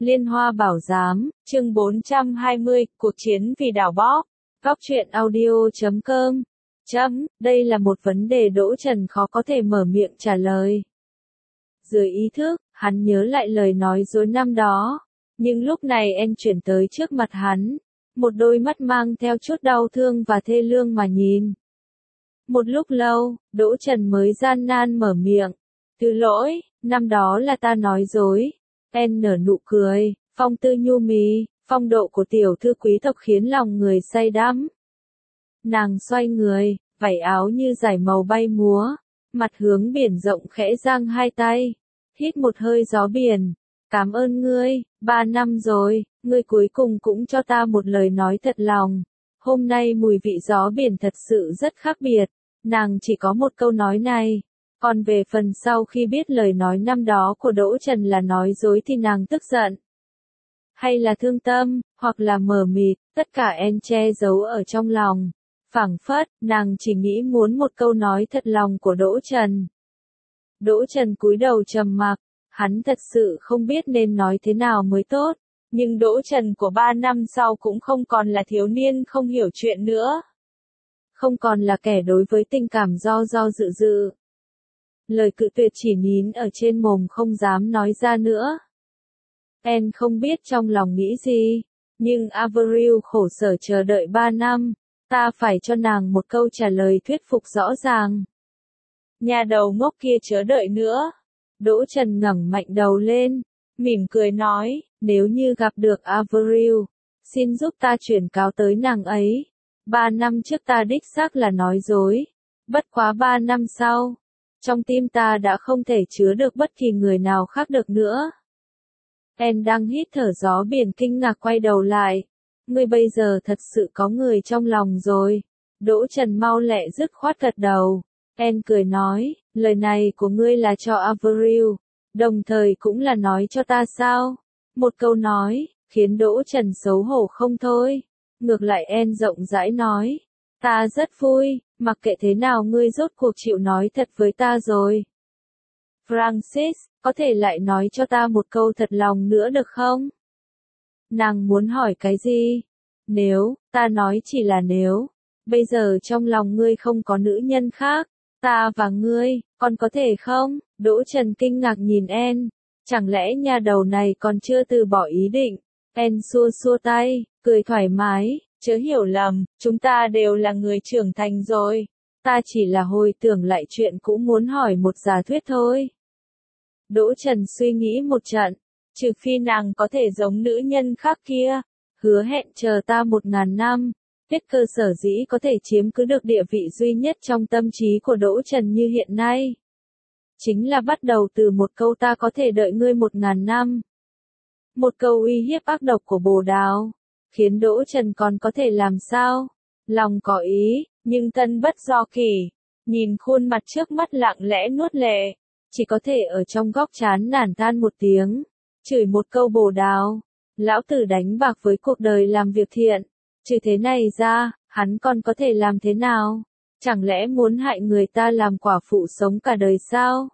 Liên Hoa Bảo Giám, chương 420, cuộc chiến vì đảo bóp. Góc truyện audio.com. Đây là một vấn đề Đỗ Trần khó có thể mở miệng trả lời. Dưới ý thức, hắn nhớ lại lời nói dối năm đó. Nhưng lúc này En chuyển tới trước mặt hắn. Một đôi mắt mang theo chút đau thương và thê lương mà nhìn. Một lúc lâu, Đỗ Trần mới gian nan mở miệng. Thứ lỗi, năm đó là ta nói dối. En nở nụ cười, phong tư nhu mì, phong độ của tiểu thư quý tộc khiến lòng người say đắm. Nàng xoay người, vảy áo như dải màu bay múa, mặt hướng biển rộng khẽ giang hai tay, hít một hơi gió biển. Cảm ơn ngươi, 3 năm rồi, ngươi cuối cùng cũng cho ta một lời nói thật lòng. Hôm nay mùi vị gió biển thật sự rất khác biệt. Nàng chỉ có một câu nói này. Còn về phần sau khi biết lời nói năm đó của Đỗ Trần là nói dối thì nàng tức giận. Hay là thương tâm, hoặc là mờ mịt, tất cả En che giấu ở trong lòng. Phảng phất, nàng chỉ nghĩ muốn một câu nói thật lòng của Đỗ Trần. Đỗ Trần cúi đầu trầm mặc, hắn thật sự không biết nên nói thế nào mới tốt. Nhưng Đỗ Trần của 3 năm sau cũng không còn là thiếu niên không hiểu chuyện nữa. Không còn là kẻ đối với tình cảm do dự. Lời cự tuyệt chỉ nín ở trên mồm không dám nói ra nữa. En không biết trong lòng nghĩ gì, nhưng Avril khổ sở chờ đợi 3 năm, ta phải cho nàng một câu trả lời thuyết phục rõ ràng. Nhà đầu ngốc kia chớ đợi nữa. Đỗ Trần ngẩng mạnh đầu lên, mỉm cười nói, nếu như gặp được Avril, xin giúp ta chuyển cáo tới nàng ấy. 3 năm trước ta đích xác là nói dối, bất quá 3 năm sau, trong tim ta đã không thể chứa được bất kỳ người nào khác được nữa. En đang hít thở gió biển kinh ngạc quay đầu lại. Ngươi bây giờ thật sự có người trong lòng rồi. Đỗ Trần mau lẹ dứt khoát gật đầu. En cười nói, lời này của ngươi là cho Avril, đồng thời cũng là nói cho ta sao? Một câu nói, khiến Đỗ Trần xấu hổ không thôi. Ngược lại En rộng rãi nói, ta rất vui, mặc kệ thế nào ngươi rốt cuộc chịu nói thật với ta rồi. Francis, có thể lại nói cho ta một câu thật lòng nữa được không? Nàng muốn hỏi cái gì? Nếu, ta nói chỉ là nếu, bây giờ trong lòng ngươi không có nữ nhân khác, ta và ngươi, còn có thể không? Đỗ Trần kinh ngạc nhìn En, chẳng lẽ nhà đầu này còn chưa từ bỏ ý định? En xua xua tay, cười thoải mái, chớ hiểu lầm, chúng ta đều là người trưởng thành rồi. Ta chỉ là hồi tưởng lại chuyện cũng muốn hỏi một giả thuyết thôi. Đỗ Trần suy nghĩ một trận, trừ phi nàng có thể giống nữ nhân khác kia, hứa hẹn chờ ta 1000 năm. Biết cơ sở dĩ có thể chiếm cứ được địa vị duy nhất trong tâm trí của Đỗ Trần như hiện nay. Chính là bắt đầu từ một câu ta có thể đợi ngươi 1000 năm. Một câu uy hiếp ác độc của Bồ Đào, khiến Đỗ Trần còn có thể làm sao? Lòng có ý, nhưng thân bất do kỷ. Nhìn khuôn mặt trước mắt lặng lẽ nuốt lệ, chỉ có thể ở trong góc chán nản than một tiếng, chửi một câu Bồ Đào. Lão tử đánh bạc với cuộc đời làm việc thiện. Trừ thế này ra, hắn còn có thể làm thế nào? Chẳng lẽ muốn hại người ta làm quả phụ sống cả đời sao?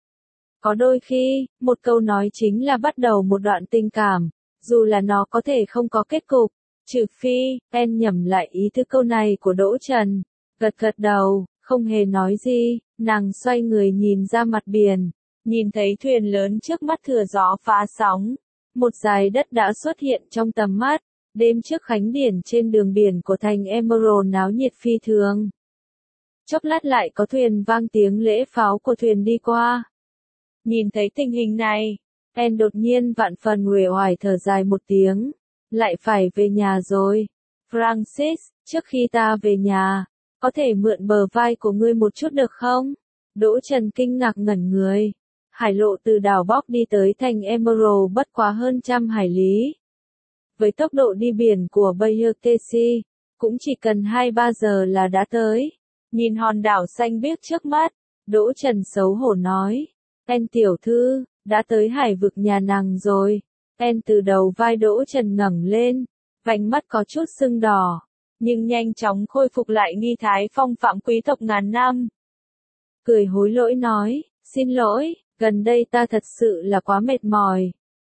Có đôi khi, một câu nói chính là bắt đầu một đoạn tình cảm, dù là nó có thể không có kết cục. Trừ phi, En nhẩm lại ý thứ câu này của Đỗ Trần, gật gật đầu, không hề nói gì, nàng xoay người nhìn ra mặt biển, nhìn thấy thuyền lớn trước mắt thừa gió phá sóng. Một dải đất đã xuất hiện trong tầm mắt. Đêm trước khánh điển trên đường biển của thành Emerald náo nhiệt phi thường. Chốc lát lại có thuyền vang tiếng lễ pháo của thuyền đi qua. Nhìn thấy tình hình này, En đột nhiên vạn phần uể oải thở dài một tiếng. Lại phải về nhà rồi. Francis, trước khi ta về nhà, có thể mượn bờ vai của ngươi một chút được không? Đỗ Trần kinh ngạc ngẩn người. Hải lộ từ đảo Bóc đi tới thành Emerald bất quá hơn 100 hải lý. Với tốc độ đi biển của Bayer Casey, cũng chỉ cần 2-3 giờ là đã tới. Nhìn hòn đảo xanh biếc trước mắt, Đỗ Trần xấu hổ nói, En tiểu thư, đã tới hải vực nhà nàng rồi. En từ đầu vai Đỗ Trần ngẩng lên, vành mắt có chút sưng đỏ, nhưng nhanh chóng khôi phục lại nghi thái phong phạm quý tộc ngàn năm. Cười hối lỗi nói, xin lỗi, gần đây ta thật sự là quá mệt mỏi.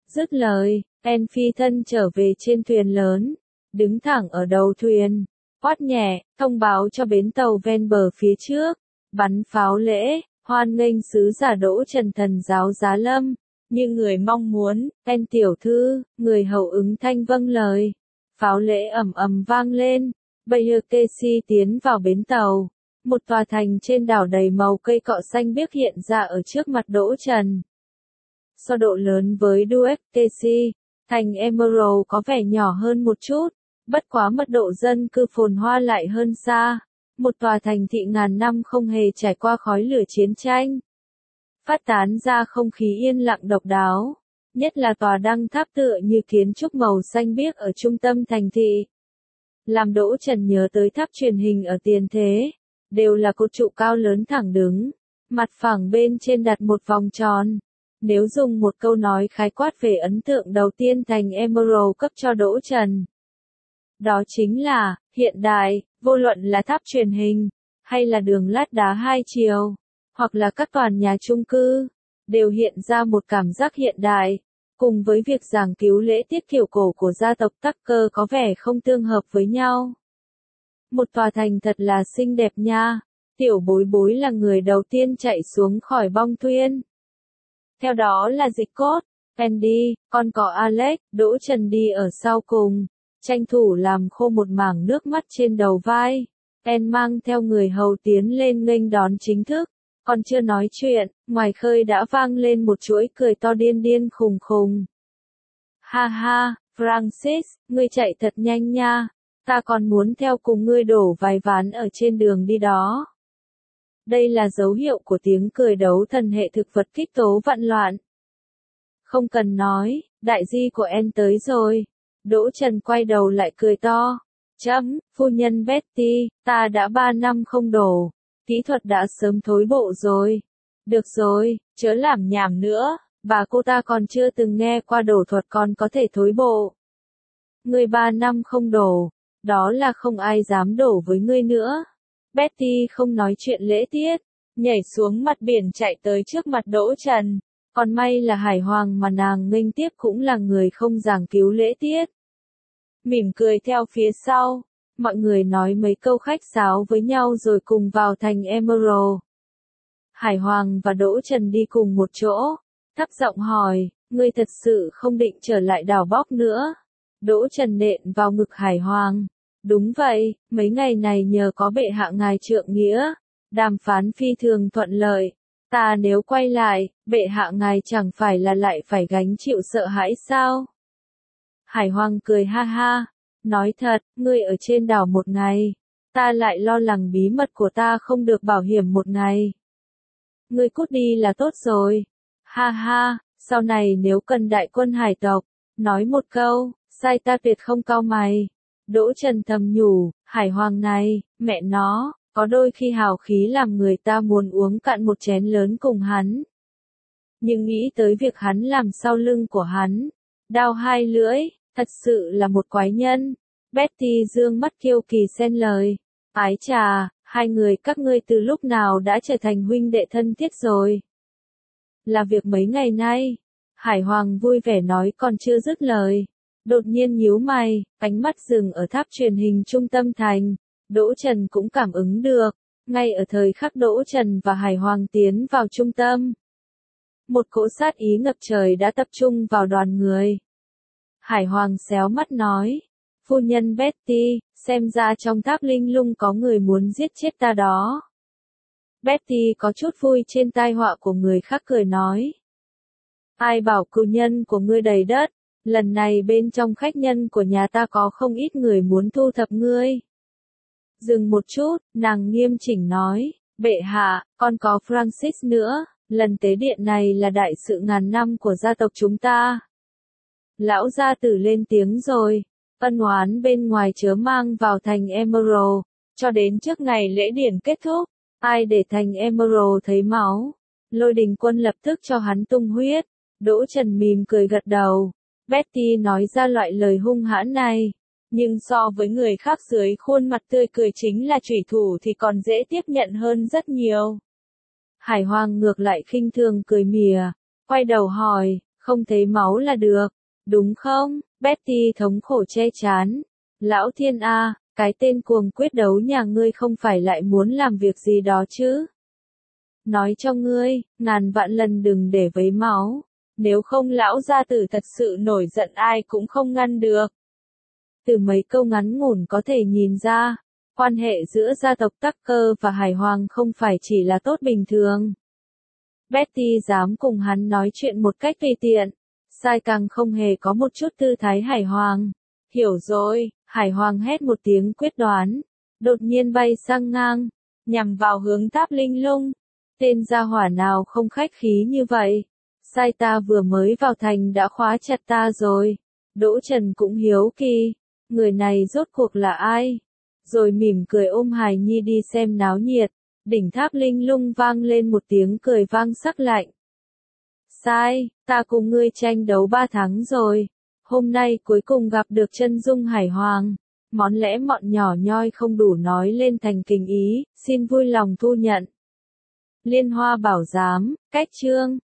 Dứt lời, En phi thân trở về trên thuyền lớn, đứng thẳng ở đầu thuyền, quát nhẹ, thông báo cho bến tàu ven bờ phía trước, bắn pháo lễ, hoan nghênh sứ giả Đỗ Trần thần giáo giá lâm. Như người mong muốn, En tiểu thư, người hầu ứng thanh vâng lời. Pháo lễ ầm ầm vang lên, Bayer Kesi tiến vào bến tàu. Một tòa thành trên đảo đầy màu cây cọ xanh biếc hiện ra ở trước mặt Đỗ Trần. So độ lớn với Duet Kesi, thành Emerald có vẻ nhỏ hơn một chút, bất quá mật độ dân cư phồn hoa lại hơn xa. Một tòa thành thị ngàn năm không hề trải qua khói lửa chiến tranh. Phát tán ra không khí yên lặng độc đáo, nhất là tòa đăng tháp tựa như kiến trúc màu xanh biếc ở trung tâm thành thị. Làm Đỗ Trần nhớ tới tháp truyền hình ở tiền thế, đều là cột trụ cao lớn thẳng đứng, mặt phẳng bên trên đặt một vòng tròn. Nếu dùng một câu nói khái quát về ấn tượng đầu tiên thành Emerald cấp cho Đỗ Trần, đó chính là, hiện đại, vô luận là tháp truyền hình, hay là đường lát đá hai chiều, hoặc là các tòa nhà chung cư, đều hiện ra một cảm giác hiện đại, cùng với việc giảng cứu lễ tiết kiểu cổ của gia tộc Tucker có vẻ không tương hợp với nhau. Một tòa thành thật là xinh đẹp nha, tiểu bối bối là người đầu tiên chạy xuống khỏi bong thuyền. Theo đó là Dịch Cốt, Andy, còn có Alex, Đỗ Trần đi ở sau cùng, tranh thủ làm khô một mảng nước mắt trên đầu vai. En mang theo người hầu tiến lên nghênh đón chính thức, còn chưa nói chuyện, ngoài khơi đã vang lên một chuỗi cười to điên điên khùng khùng. Ha ha, Francis, ngươi chạy thật nhanh nha, ta còn muốn theo cùng ngươi đổ vài ván ở trên đường đi đó. Đây là dấu hiệu của tiếng cười đấu thần hệ thực vật kích tố vạn loạn. Không cần nói, đại di của En tới rồi. Đỗ Trần quay đầu lại cười to. Phu nhân Betty, ta đã 3 năm không đổ. Kỹ thuật đã sớm thối bộ rồi. Được rồi, chớ làm nhảm nữa, bà cô ta còn chưa từng nghe qua đổ thuật còn có thể thối bộ. Ngươi 3 năm không đổ, đó là không ai dám đổ với ngươi nữa. Betty không nói chuyện lễ tiết, nhảy xuống mặt biển chạy tới trước mặt Đỗ Trần. Còn may là Hải Hoàng mà nàng nghênh tiếp cũng là người không giảng cứu lễ tiết. Mỉm cười theo phía sau, mọi người nói mấy câu khách sáo với nhau rồi cùng vào thành Emerald. Hải Hoàng và Đỗ Trần đi cùng một chỗ, thấp giọng hỏi, ngươi thật sự không định trở lại đảo Bóc nữa. Đỗ Trần nện vào ngực Hải Hoàng. Đúng vậy, mấy ngày này nhờ có bệ hạ ngài trượng nghĩa, đàm phán phi thường thuận lợi. Ta nếu quay lại, bệ hạ ngài chẳng phải là lại phải gánh chịu sợ hãi sao? Hải Hoàng cười ha ha, nói thật, ngươi ở trên đảo một ngày, ta lại lo lắng bí mật của ta không được bảo hiểm một ngày. Ngươi cút đi là tốt rồi. Ha ha, sau này nếu cần đại quân hải tộc, nói một câu, sai ta tuyệt không cau mày. Đỗ Trần thầm nhủ, Hải Hoàng này, mẹ nó, có đôi khi hào khí làm người ta muốn uống cạn một chén lớn cùng hắn. Nhưng nghĩ tới việc hắn làm sau lưng của hắn, đao hai lưỡi, thật sự là một quái nhân. Betty dương mắt kiêu kỳ xen lời, ái chà, hai người các ngươi từ lúc nào đã trở thành huynh đệ thân thiết rồi. Là việc mấy ngày nay, Hải Hoàng vui vẻ nói còn chưa dứt lời. Đột nhiên nhíu mày, ánh mắt dừng ở tháp truyền hình trung tâm thành. Đỗ Trần cũng cảm ứng được, ngay ở thời khắc Đỗ Trần và Hải Hoàng tiến vào trung tâm. Một cỗ sát ý ngập trời đã tập trung vào đoàn người. Hải Hoàng xéo mắt nói, phu nhân Betty, xem ra trong tháp linh lung có người muốn giết chết ta đó. Betty có chút vui trên tai họa của người khác cười nói. Ai bảo cừu nhân của ngươi đầy đất, lần này bên trong khách nhân của nhà ta có không ít người muốn thu thập ngươi. Dừng một chút, nàng nghiêm chỉnh nói, bệ hạ, còn có Francis nữa, lần tế điện này là đại sự ngàn năm của gia tộc chúng ta. Lão gia tử lên tiếng rồi, ân oán bên ngoài chớ mang vào thành Emerald, cho đến trước ngày lễ điển kết thúc, ai để thành Emerald thấy máu, Lôi Đình Quân lập tức cho hắn tung huyết. Đỗ Trần mỉm cười gật đầu, Betty nói ra loại lời hung hãn này. Nhưng so với người khác dưới khuôn mặt tươi cười chính là chủy thủ thì còn dễ tiếp nhận hơn rất nhiều. Hải Hoàng ngược lại khinh thường cười mỉa, quay đầu hỏi, Không thấy máu là được, đúng không? Betty thống khổ che chán. Lão thiên a, cái tên cuồng quyết đấu nhà ngươi không phải lại muốn làm việc gì đó chứ? Nói cho ngươi, ngàn vạn lần đừng để vấy máu. Nếu không lão gia tử thật sự nổi giận ai cũng không ngăn được. Từ mấy câu ngắn ngủn có thể nhìn ra, quan hệ giữa gia tộc Tucker và Hải Hoàng không phải chỉ là tốt bình thường. Betty dám cùng hắn nói chuyện một cách tùy tiện, sai càng không hề có một chút tư thái Hải Hoàng. Hiểu rồi, Hải Hoàng hét một tiếng quyết đoán, đột nhiên bay sang ngang, nhằm vào hướng tháp linh lung. Tên gia hỏa nào không khách khí như vậy? Sai ta vừa mới vào thành đã khóa chặt ta rồi. Đỗ Trần cũng hiếu kỳ, người này rốt cuộc là ai? Rồi mỉm cười ôm hài nhi đi xem náo nhiệt. Đỉnh tháp linh lung vang lên một tiếng cười vang sắc lạnh. Sai, ta cùng ngươi tranh đấu 3 tháng rồi. Hôm nay cuối cùng gặp được chân dung Hải Hoàng. Món lẽ mọn nhỏ nhoi không đủ nói lên thành tình ý, xin vui lòng thu nhận. Liên Hoa bảo giám, cách chương.